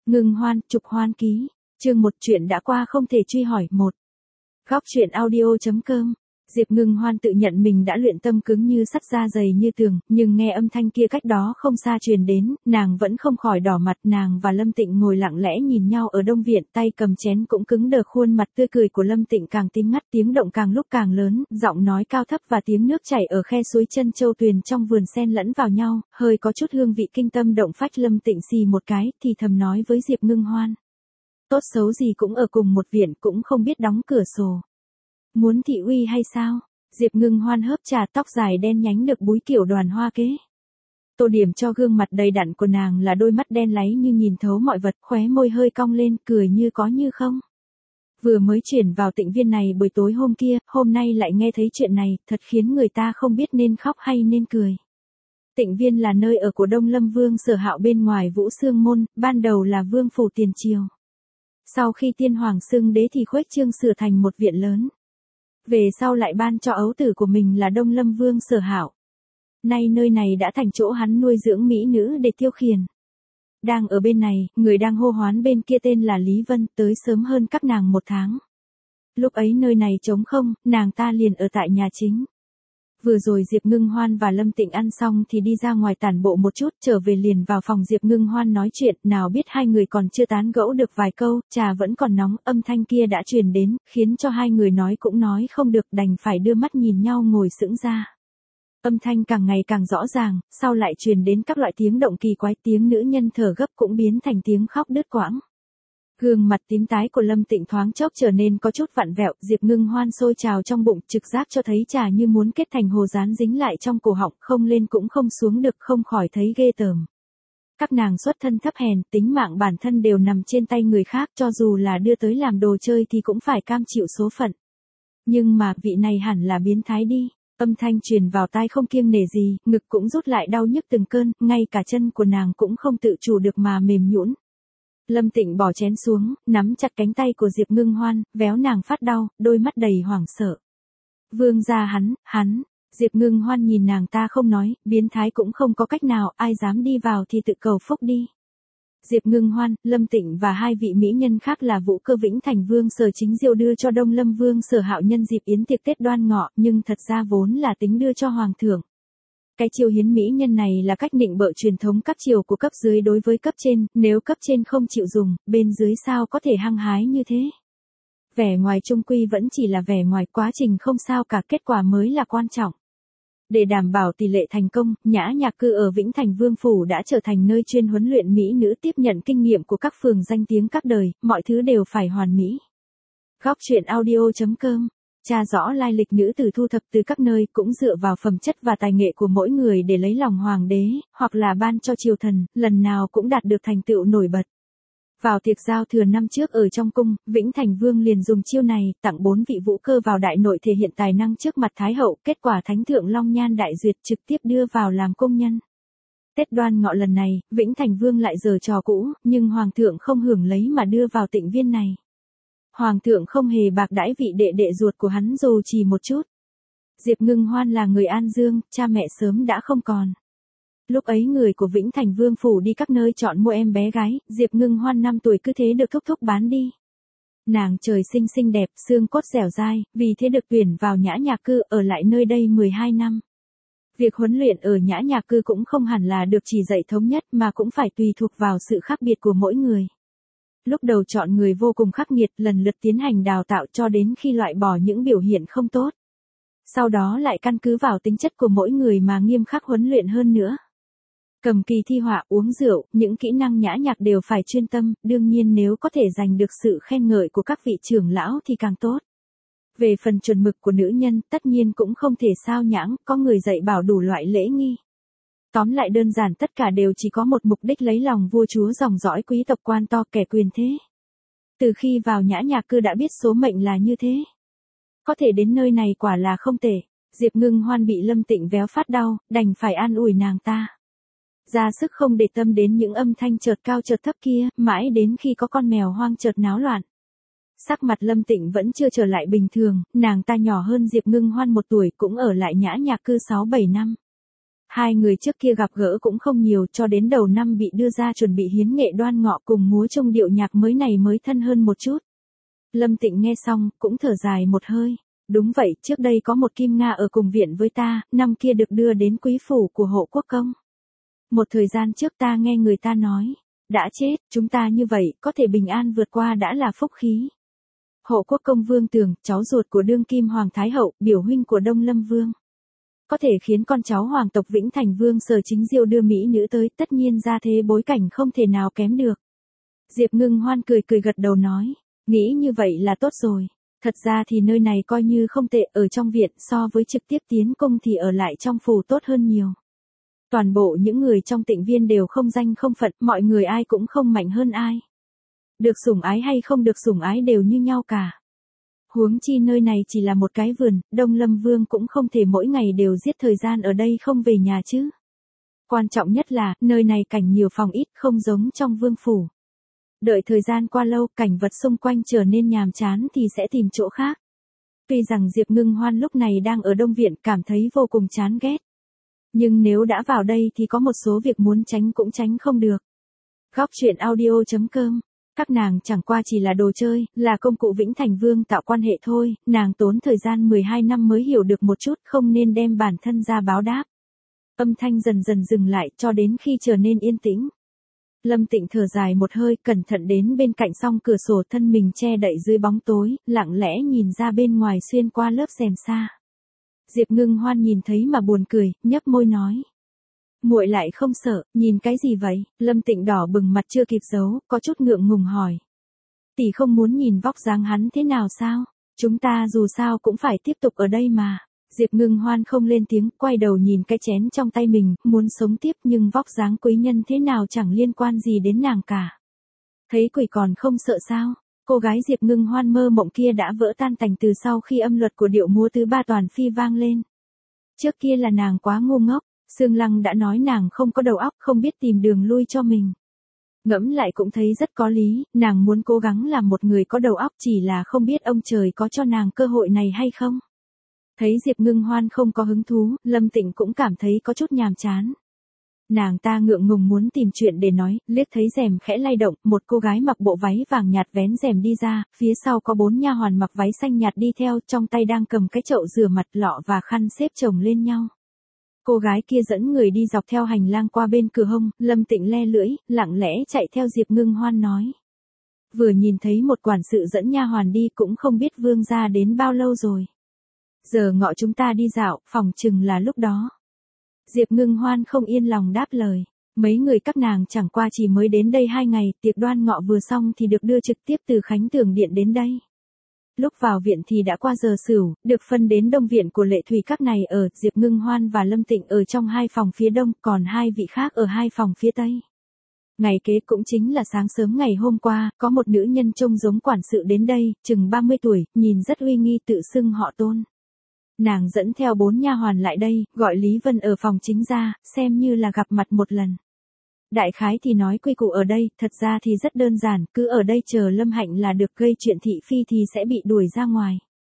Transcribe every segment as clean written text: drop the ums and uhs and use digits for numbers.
Ngưng Hoan, Trục Hoan Ký. Chương 1 chuyện đã qua không thể truy hỏi 1. Góc truyện audio.com. Diệp Ngưng Hoan tự nhận mình đã luyện tâm cứng như sắt da dày như tường, nhưng nghe âm thanh kia cách đó không xa truyền đến, nàng vẫn không khỏi đỏ mặt. Nàng và Lâm Tịnh ngồi lặng lẽ nhìn nhau ở đông viện, tay cầm chén cũng cứng đờ, khuôn mặt tươi cười của Lâm Tịnh càng tím ngắt, tiếng động càng lúc càng lớn, giọng nói cao thấp và tiếng nước chảy ở khe suối Chân Châu Tuyền trong vườn xen lẫn vào nhau, hơi có chút hương vị kinh tâm động phách. Lâm Tịnh xì một cái, thì thầm nói với Diệp Ngưng Hoan: tốt xấu gì cũng ở cùng một viện, cũng không biết đóng cửa sổ. Muốn thị uy hay sao? Diệp Ngưng Hoan hớp trà, tóc dài đen nhánh được búi kiểu đoàn hoa kế. Tô điểm cho gương mặt đầy đặn của nàng là đôi mắt đen láy như nhìn thấu mọi vật, khóe môi hơi cong lên, cười như có như không. Vừa mới chuyển vào Tịnh Viên này buổi tối hôm kia, hôm nay lại nghe thấy chuyện này, thật khiến người ta không biết nên khóc hay nên cười. Tịnh Viên là nơi ở của Đông Lâm Vương Sở Hạo bên ngoài Vũ Xương Môn, ban đầu là vương phủ tiền triều. Sau khi tiên hoàng xưng đế thì khuếch trương sửa thành một viện lớn. Về sau lại ban cho ấu tử của mình là Đông Lâm Vương Sở Hạo. Nay nơi này đã thành chỗ hắn nuôi dưỡng mỹ nữ để tiêu khiển. Đang ở bên này, người đang hô hoán bên kia tên là Lý Vân, tới sớm hơn các nàng 1 tháng. Lúc ấy nơi này trống không, nàng ta liền ở tại nhà chính. Vừa rồi Diệp Ngưng Hoan và Lâm Tịnh ăn xong thì đi ra ngoài tản bộ một chút, trở về liền vào phòng Diệp Ngưng Hoan nói chuyện, nào biết hai người còn chưa tán gẫu được vài câu, trà vẫn còn nóng, âm thanh kia đã truyền đến, khiến cho hai người nói cũng nói không được, đành phải đưa mắt nhìn nhau ngồi sững ra. Âm thanh càng ngày càng rõ ràng, sau lại truyền đến các loại tiếng động kỳ quái, tiếng nữ nhân thở gấp cũng biến thành tiếng khóc đứt quãng. Gương mặt tím tái của Lâm Tịnh thoáng chốc trở nên có chút vặn vẹo, Diệp Ngưng Hoan sôi trào trong bụng, trực giác cho thấy trà như muốn kết thành hồ dán dính lại trong cổ họng, không lên cũng không xuống được, không khỏi thấy ghê tởm. Các nàng xuất thân thấp hèn, tính mạng bản thân đều nằm trên tay người khác, cho dù là đưa tới làm đồ chơi thì cũng phải cam chịu số phận. Nhưng mà vị này hẳn là biến thái đi. Âm thanh truyền vào tai không kiêng nể gì, ngực cũng rút lại đau nhức từng cơn, ngay cả chân của nàng cũng không tự chủ được mà mềm nhũn. Lâm Tịnh bỏ chén xuống, nắm chặt cánh tay của Diệp Ngưng Hoan, véo nàng phát đau, đôi mắt đầy hoảng sợ. Vương gia hắn, Diệp Ngưng Hoan nhìn nàng ta không nói, biến thái cũng không có cách nào, ai dám đi vào thì tự cầu phúc đi. Diệp Ngưng Hoan, Lâm Tịnh và hai vị mỹ nhân khác là Vũ Cơ Vĩnh Thành Vương Sở Chính Diêu đưa cho Đông Lâm Vương Sở Hạo nhân dịp yến tiệc Tết Đoan Ngọ, nhưng thật ra vốn là tính đưa cho hoàng thượng. Cái chiêu hiến mỹ nhân này là cách nịnh bợ truyền thống các triều của cấp dưới đối với cấp trên, nếu cấp trên không chịu dùng, bên dưới sao có thể hăng hái như thế. Vẻ ngoài trung quy vẫn chỉ là vẻ ngoài, quá trình không sao cả, kết quả mới là quan trọng. Để đảm bảo tỷ lệ thành công, Nhã Nhạc Cư ở Vĩnh Thành Vương Phủ đã trở thành nơi chuyên huấn luyện mỹ nữ, tiếp nhận kinh nghiệm của các phường danh tiếng các đời, mọi thứ đều phải hoàn mỹ. Góc truyện audio.com. Tra rõ lai lịch nữ tử thu thập từ các nơi, cũng dựa vào phẩm chất và tài nghệ của mỗi người để lấy lòng hoàng đế, hoặc là ban cho triều thần, lần nào cũng đạt được thành tựu nổi bật. Vào tiệc giao thừa năm trước ở trong cung, Vĩnh Thành Vương liền dùng chiêu này, tặng 4 vị vũ cơ vào đại nội thể hiện tài năng trước mặt Thái hậu, kết quả Thánh thượng Long Nhan đại duyệt, trực tiếp đưa vào làm công nhân. Tết Đoan Ngọ lần này, Vĩnh Thành Vương lại giở trò cũ, nhưng hoàng thượng không hưởng lấy mà đưa vào Tịnh Viên này. Hoàng thượng không hề bạc đãi vị đệ đệ ruột của hắn dù chỉ một chút. Diệp Ngưng Hoan là người An Dương, cha mẹ sớm đã không còn. Lúc ấy người của Vĩnh Thành Vương Phủ đi các nơi chọn mua em bé gái, Diệp Ngưng Hoan 5 tuổi cứ thế được thúc thúc bán đi. Nàng trời sinh xinh đẹp, xương cốt dẻo dai, vì thế được tuyển vào Nhã Nhạc Cư, ở lại nơi đây 12 năm. Việc huấn luyện ở Nhã Nhạc Cư cũng không hẳn là được chỉ dạy thống nhất mà cũng phải tùy thuộc vào sự khác biệt của mỗi người. Lúc đầu chọn người vô cùng khắc nghiệt, lần lượt tiến hành đào tạo cho đến khi loại bỏ những biểu hiện không tốt. Sau đó lại căn cứ vào tính chất của mỗi người mà nghiêm khắc huấn luyện hơn nữa. Cầm kỳ thi họa, uống rượu, những kỹ năng nhã nhạc đều phải chuyên tâm, đương nhiên nếu có thể giành được sự khen ngợi của các vị trưởng lão thì càng tốt. Về phần chuẩn mực của nữ nhân, tất nhiên cũng không thể sao nhãng, có người dạy bảo đủ loại lễ nghi. Tóm lại đơn giản tất cả đều chỉ có một mục đích lấy lòng vua chúa dòng dõi quý tộc quan to kẻ quyền thế. Từ khi vào Nhã Nhạc Cư đã biết số mệnh là như thế. Có thể đến nơi này quả là không tệ. Diệp Ngưng Hoan bị Lâm Tịnh véo phát đau, đành phải an ủi nàng ta. Ra sức không để tâm đến những âm thanh chợt cao chợt thấp kia, mãi đến khi có con mèo hoang chợt náo loạn. Sắc mặt Lâm Tịnh vẫn chưa trở lại bình thường, nàng ta nhỏ hơn Diệp Ngưng Hoan 1 tuổi, cũng ở lại Nhã Nhạc Cư 6-7 năm. Hai người trước kia gặp gỡ cũng không nhiều, cho đến đầu năm bị đưa ra chuẩn bị hiến nghệ Đoan Ngọ cùng múa trong điệu nhạc mới này mới thân hơn một chút. Lâm Tịnh nghe xong, cũng thở dài một hơi. Đúng vậy, trước đây có một Kim Nga ở cùng viện với ta, năm kia được đưa đến quý phủ của Hộ Quốc Công. Một thời gian trước ta nghe người ta nói, đã chết, chúng ta như vậy, có thể bình an vượt qua đã là phúc khí. Hộ Quốc Công Vương Tường, cháu ruột của đương kim Hoàng Thái Hậu, biểu huynh của Đông Lâm Vương. Có thể khiến con cháu Hoàng tộc Vĩnh Thành Vương Sở Chính Diêu đưa mỹ nữ tới, tất nhiên ra thế bối cảnh không thể nào kém được. Diệp Ngưng Hoan cười cười gật đầu nói, nghĩ như vậy là tốt rồi. Thật ra thì nơi này coi như không tệ, ở trong viện so với trực tiếp tiến cung thì ở lại trong phủ tốt hơn nhiều. Toàn bộ những người trong Tịnh Viên đều không danh không phận, mọi người ai cũng không mạnh hơn ai. Được sủng ái hay không được sủng ái đều như nhau cả. Huống chi nơi này chỉ là một cái vườn, Đông Lâm Vương cũng không thể mỗi ngày đều giết thời gian ở đây không về nhà chứ. Quan trọng nhất là, nơi này cảnh nhiều phòng ít, không giống trong vương phủ. Đợi thời gian qua lâu, cảnh vật xung quanh trở nên nhàm chán thì sẽ tìm chỗ khác. Tuy rằng Diệp Ngưng Hoan lúc này đang ở Đông Viện cảm thấy vô cùng chán ghét. Nhưng nếu đã vào đây thì có một số việc muốn tránh cũng tránh không được. Góc truyện audio.com. Các nàng chẳng qua chỉ là đồ chơi, là công cụ Vĩnh Thành Vương tạo quan hệ thôi, nàng tốn thời gian 12 năm mới hiểu được một chút, không nên đem bản thân ra báo đáp. Âm thanh dần dần dừng lại cho đến khi trở nên yên tĩnh. Lâm Tịnh thở dài một hơi, cẩn thận đến bên cạnh song cửa sổ, thân mình che đậy dưới bóng tối, lặng lẽ nhìn ra bên ngoài xuyên qua lớp rèm sa. Diệp Ngưng Hoan nhìn thấy mà buồn cười, nhấp môi nói. Muội lại không sợ, nhìn cái gì vậy? Lâm Tịnh đỏ bừng mặt chưa kịp giấu, có chút ngượng ngùng hỏi. Tỷ không muốn nhìn vóc dáng hắn thế nào sao? Chúng ta dù sao cũng phải tiếp tục ở đây mà. Diệp Ngưng Hoan không lên tiếng, quay đầu nhìn cái chén trong tay mình, muốn sống tiếp nhưng vóc dáng quý nhân thế nào chẳng liên quan gì đến nàng cả. Thấy quỷ còn không sợ sao? Cô gái Diệp Ngưng Hoan mơ mộng kia đã vỡ tan tành từ sau khi âm luật của điệu múa thứ 3 toàn phi vang lên. Trước kia là nàng quá ngu ngốc, Sương Lăng đã nói nàng không có đầu óc, không biết tìm đường lui cho mình. Ngẫm lại cũng thấy rất có lý, nàng muốn cố gắng làm một người có đầu óc, chỉ là không biết ông trời có cho nàng cơ hội này hay không. Thấy Diệp Ngưng Hoan không có hứng thú, Lâm Tịnh cũng cảm thấy có chút nhàm chán. Nàng ta ngượng ngùng muốn tìm chuyện để nói, liếc thấy rèm khẽ lay động, một cô gái mặc bộ váy vàng nhạt vén rèm đi ra, phía sau có 4 nha hoàn mặc váy xanh nhạt đi theo, trong tay đang cầm cái chậu rửa mặt, lọ và khăn xếp chồng lên nhau. Cô gái kia dẫn người đi dọc theo hành lang qua bên cửa hông, Lâm Tịnh le lưỡi, lặng lẽ chạy theo Diệp Ngưng Hoan nói. Vừa nhìn thấy một quản sự dẫn nha hoàn đi, cũng không biết Vương gia đến bao lâu rồi. Giờ ngọ chúng ta đi dạo, phòng chừng là lúc đó. Diệp Ngưng Hoan không yên lòng đáp lời. Mấy người các nàng chẳng qua chỉ mới đến đây 2 ngày, tiệc Đoan Ngọ vừa xong thì được đưa trực tiếp từ Khánh Tường Điện đến đây. Lúc vào viện thì đã qua giờ sửu, được phân đến Đông Viện của Lệ Thủy các này ở, Diệp Ngưng Hoan và Lâm Tịnh ở trong 2 phòng phía đông, còn 2 vị khác ở 2 phòng phía tây. Ngày kế cũng chính là sáng sớm ngày hôm qua, có một nữ nhân trông giống quản sự đến đây, chừng 30 tuổi, nhìn rất uy nghi, tự xưng họ Tôn. Nàng dẫn theo 4 nha hoàn lại đây, gọi Lý Vân ở phòng chính ra, xem như là gặp mặt một lần. Đại khái thì nói quy củ ở đây, thật ra thì rất đơn giản, cứ ở đây chờ Lâm Hạnh là được, gây chuyện thị phi thì sẽ bị đuổi ra ngoài.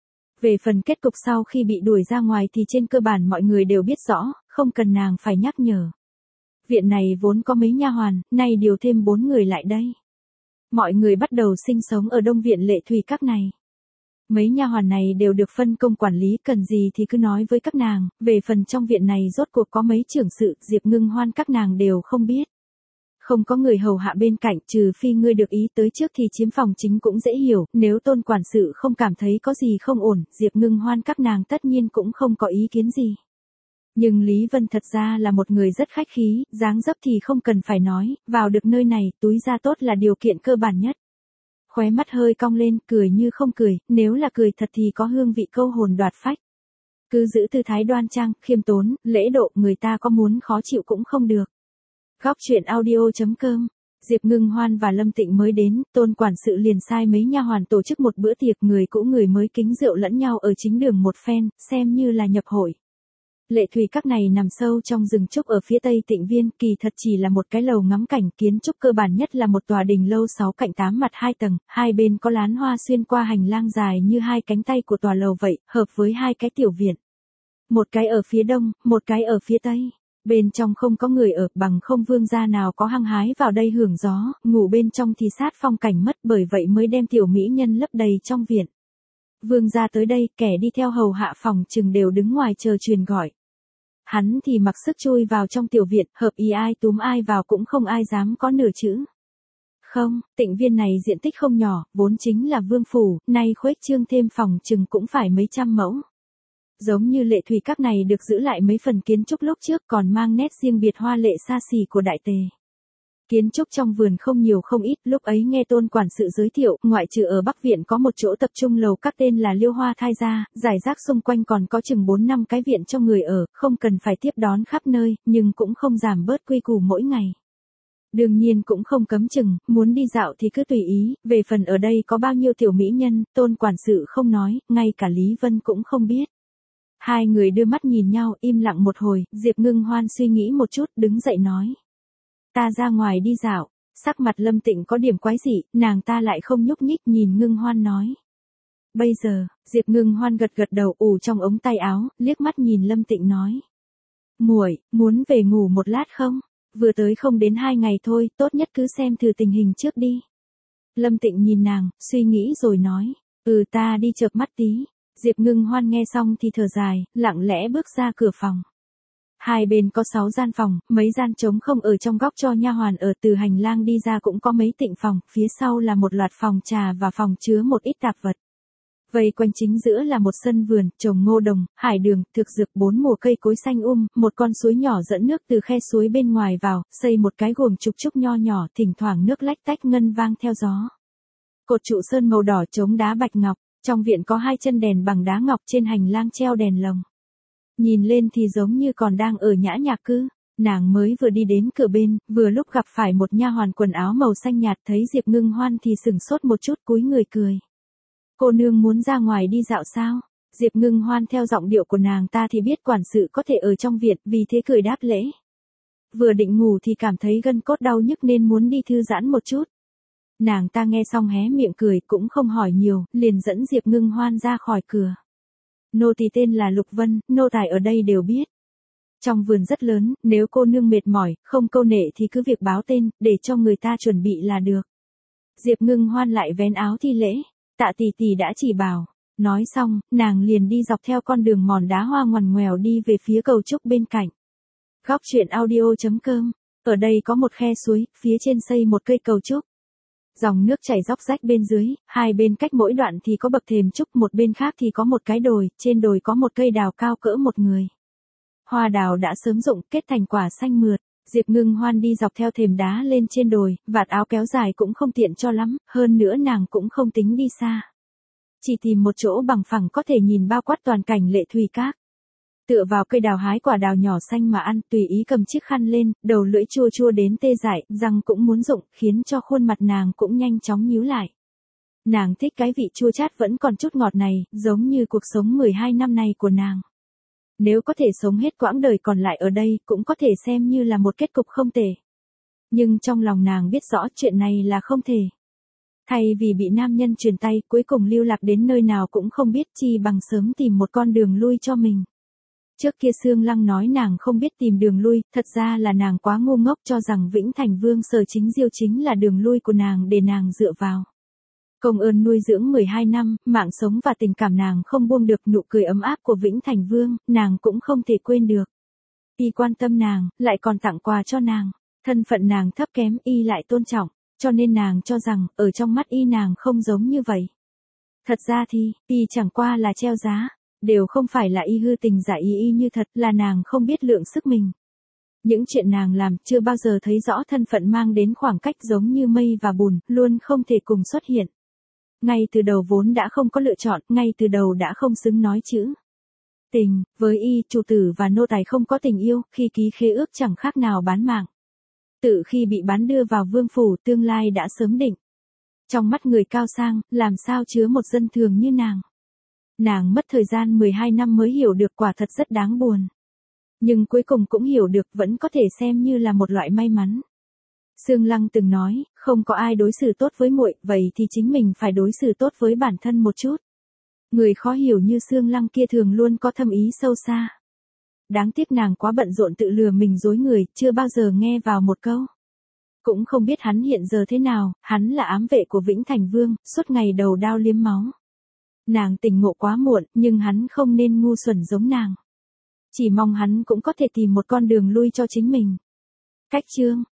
Về phần kết cục sau khi bị đuổi ra ngoài thì trên cơ bản mọi người đều biết rõ, không cần nàng phải nhắc nhở. Viện này vốn có mấy nha hoàn, nay điều thêm 4 người lại đây. Mọi người bắt đầu sinh sống ở Đông Viện Lệ Thủy các này. Mấy nha hoàn này đều được phân công quản lý, cần gì thì cứ nói với các nàng, về phần trong viện này rốt cuộc có mấy trưởng sự, Diệp Ngưng Hoan các nàng đều không biết. Không có người hầu hạ bên cạnh, trừ phi ngươi được ý tới trước thì chiếm phòng chính cũng dễ hiểu, nếu Tôn quản sự không cảm thấy có gì không ổn, Diệp Ngưng Hoan các nàng tất nhiên cũng không có ý kiến gì. Nhưng Lý Vân thật ra là một người rất khách khí, dáng dấp thì không cần phải nói, vào được nơi này, túi da tốt là điều kiện cơ bản nhất. Khóe mắt hơi cong lên, cười như không cười, nếu là cười thật thì có hương vị câu hồn đoạt phách. Cứ giữ tư thái đoan trang, khiêm tốn, lễ độ, người ta có muốn khó chịu cũng không được. Góc truyện audio.com. Diệp Ngưng Hoan và Lâm Tịnh mới đến, Tôn quản sự liền sai mấy nha hoàn tổ chức một bữa tiệc, người cũ người mới kính rượu lẫn nhau ở chính đường một phen, xem như là nhập hội. Lệ Thủy các này nằm sâu trong rừng trúc ở phía tây Tịnh Viên, kỳ thật chỉ là một cái lầu ngắm cảnh, kiến trúc cơ bản nhất là một tòa đình lâu 6 cạnh 8 mặt 2 tầng, hai bên có lán hoa xuyên qua hành lang dài như 2 cánh tay của tòa lầu vậy, hợp với 2 cái tiểu viện. Một cái ở phía đông, một cái ở phía tây. Bên trong không có người ở, bằng không vương gia nào có hăng hái vào đây hưởng gió, ngủ bên trong thì sát phong cảnh mất, bởi vậy mới đem tiểu mỹ nhân lấp đầy trong viện. Vương gia tới đây, kẻ đi theo hầu hạ phòng chừng đều đứng ngoài chờ truyền gọi. Hắn thì mặc sức chui vào trong tiểu viện, hợp ý ai túm ai vào cũng không ai dám có nửa chữ. Không, Tịnh Viên này diện tích không nhỏ, vốn chính là vương phủ, nay khuếch trương thêm phòng chừng cũng phải mấy trăm mẫu. Giống như Lệ Thủy các này được giữ lại mấy phần kiến trúc lúc trước, còn mang nét riêng biệt hoa lệ xa xỉ của đại tề. Kiến trúc trong vườn không nhiều không ít, lúc ấy nghe Tôn quản sự giới thiệu, ngoại trừ ở Bắc Viện có một chỗ tập trung lầu các tên là Liêu Hoa Thai gia, giải rác xung quanh còn có chừng 4-5 cái viện cho người ở, không cần phải tiếp đón khắp nơi, nhưng cũng không giảm bớt quy củ mỗi ngày. Đương nhiên cũng không cấm chừng, muốn đi dạo thì cứ tùy ý, về phần ở đây có bao nhiêu tiểu mỹ nhân, Tôn quản sự không nói, ngay cả Lý Vân cũng không biết. Hai người đưa mắt nhìn nhau, im lặng một hồi, Diệp Ngưng Hoan suy nghĩ một chút, đứng dậy nói. Ta ra ngoài đi dạo, sắc mặt Lâm Tịnh có điểm quái dị, nàng ta lại không nhúc nhích, nhìn Ngưng Hoan nói. Bây giờ, Diệp Ngưng Hoan gật gật đầu ù trong ống tay áo, liếc mắt nhìn Lâm Tịnh nói. Muội, muốn về ngủ một lát không? Vừa tới không đến 2 ngày thôi, tốt nhất cứ xem thử tình hình trước đi. Lâm Tịnh nhìn nàng, suy nghĩ rồi nói. Ta đi chợp mắt tí. Diệp Ngưng Hoan nghe xong thì thở dài, lặng lẽ bước ra cửa phòng. Hai bên có 6 gian phòng, mấy gian trống không ở trong góc cho nha hoàn ở, từ hành lang đi ra cũng có mấy tịnh phòng, phía sau là một loạt phòng trà và phòng chứa một ít tạp vật. Vây quanh chính giữa là một sân vườn, trồng ngô đồng, hải đường, thực dược 4 mùa cây cối xanh một con suối nhỏ dẫn nước từ khe suối bên ngoài vào, xây một cái guồng trục trúc nho nhỏ, thỉnh thoảng nước lách tách ngân vang theo gió. Cột trụ sơn màu đỏ chống đá bạch ngọc, trong viện có 2 chân đèn bằng đá ngọc, trên hành lang treo đèn lồng. Nhìn lên thì giống như còn đang ở nhã nhạc cư. Nàng mới vừa đi đến cửa bên, vừa lúc gặp phải một nha hoàn quần áo màu xanh nhạt, thấy Diệp Ngưng Hoan thì sửng sốt một chút, cúi người cười. Cô nương muốn ra ngoài đi dạo sao? Diệp Ngưng Hoan theo giọng điệu của nàng ta thì biết quản sự có thể ở trong viện, vì thế cười đáp lễ. Vừa định ngủ thì cảm thấy gân cốt đau nhức nên muốn đi thư giãn một chút. Nàng ta nghe xong hé miệng cười, cũng không hỏi nhiều, liền dẫn Diệp Ngưng Hoan ra khỏi cửa. Nô tỳ tên là Lục Vân, nô tài ở đây đều biết. Trong vườn rất lớn, nếu cô nương mệt mỏi, không câu nệ thì cứ việc báo tên, để cho người ta chuẩn bị là được. Diệp Ngưng Hoan lại vén áo thi lễ, tạ tỷ tỷ đã chỉ bảo. Nói xong, nàng liền đi dọc theo con đường mòn đá hoa ngoằn ngoèo đi về phía cầu trúc bên cạnh. Góc truyện audio.com. Ở đây có một khe suối, phía trên xây một cây cầu trúc. Dòng nước chảy róc rách bên dưới, hai bên cách mỗi đoạn thì có bậc thềm trúc, một bên khác thì có một cái đồi, trên đồi có một cây đào cao cỡ một người. Hoa đào đã sớm rụng, kết thành quả xanh mượt. Diệp Ngưng Hoan đi dọc theo thềm đá lên trên đồi, vạt áo kéo dài cũng không tiện cho lắm, hơn nữa nàng cũng không tính đi xa. Chỉ tìm một chỗ bằng phẳng có thể nhìn bao quát toàn cảnh Lệ Thủy Các. Tựa vào cây đào hái quả đào nhỏ xanh mà ăn, tùy ý cầm chiếc khăn lên, đầu lưỡi chua chua đến tê dại, răng cũng muốn rụng, khiến cho khuôn mặt nàng cũng nhanh chóng nhíu lại. Nàng thích cái vị chua chát vẫn còn chút ngọt này, giống như cuộc sống 12 năm này của nàng. Nếu có thể sống hết quãng đời còn lại ở đây, cũng có thể xem như là một kết cục không tệ. Nhưng trong lòng nàng biết rõ chuyện này là không thể. Thay vì bị nam nhân truyền tay, cuối cùng lưu lạc đến nơi nào cũng không biết, chi bằng sớm tìm một con đường lui cho mình. Trước kia Sương Lăng nói nàng không biết tìm đường lui, thật ra là nàng quá ngu ngốc cho rằng Vĩnh Thành Vương Sở Chính Diêu chính là đường lui của nàng để nàng dựa vào. Công ơn nuôi dưỡng 12 năm, mạng sống và tình cảm nàng không buông được, nụ cười ấm áp của Vĩnh Thành Vương, nàng cũng không thể quên được. Y quan tâm nàng, lại còn tặng quà cho nàng, thân phận nàng thấp kém Y lại tôn trọng, cho nên nàng cho rằng, ở trong mắt Y nàng không giống như vậy. Thật ra thì, Y chẳng qua là treo giá. Đều không phải là Y hư tình giả Y như thật, là nàng không biết lượng sức mình. Những chuyện nàng làm chưa bao giờ thấy rõ thân phận mang đến khoảng cách giống như mây và bùn, luôn không thể cùng xuất hiện. Ngay từ đầu vốn đã không có lựa chọn, ngay từ đầu đã không xứng nói chữ tình, với Y, chủ tử và nô tài không có tình yêu, khi ký khế ước chẳng khác nào bán mạng. Tự khi bị bán đưa vào vương phủ, tương lai đã sớm định. Trong mắt người cao sang, làm sao chứa một dân thường như nàng. Nàng mất thời gian 12 năm mới hiểu được, quả thật rất đáng buồn. Nhưng cuối cùng cũng hiểu được, vẫn có thể xem như là một loại may mắn. Sương Lăng từng nói, không có ai đối xử tốt với muội, vậy thì chính mình phải đối xử tốt với bản thân một chút. Người khó hiểu như Sương Lăng kia thường luôn có thâm ý sâu xa. đáng tiếc nàng quá bận rộn tự lừa mình dối người, chưa bao giờ nghe vào một câu. Cũng không biết hắn hiện giờ thế nào, hắn là ám vệ của Vĩnh Thành Vương, suốt ngày đầu đao liếm máu. Nàng tỉnh ngộ quá muộn, nhưng hắn không nên ngu xuẩn giống nàng. Chỉ mong hắn cũng có thể tìm một con đường lui cho chính mình. Cách chương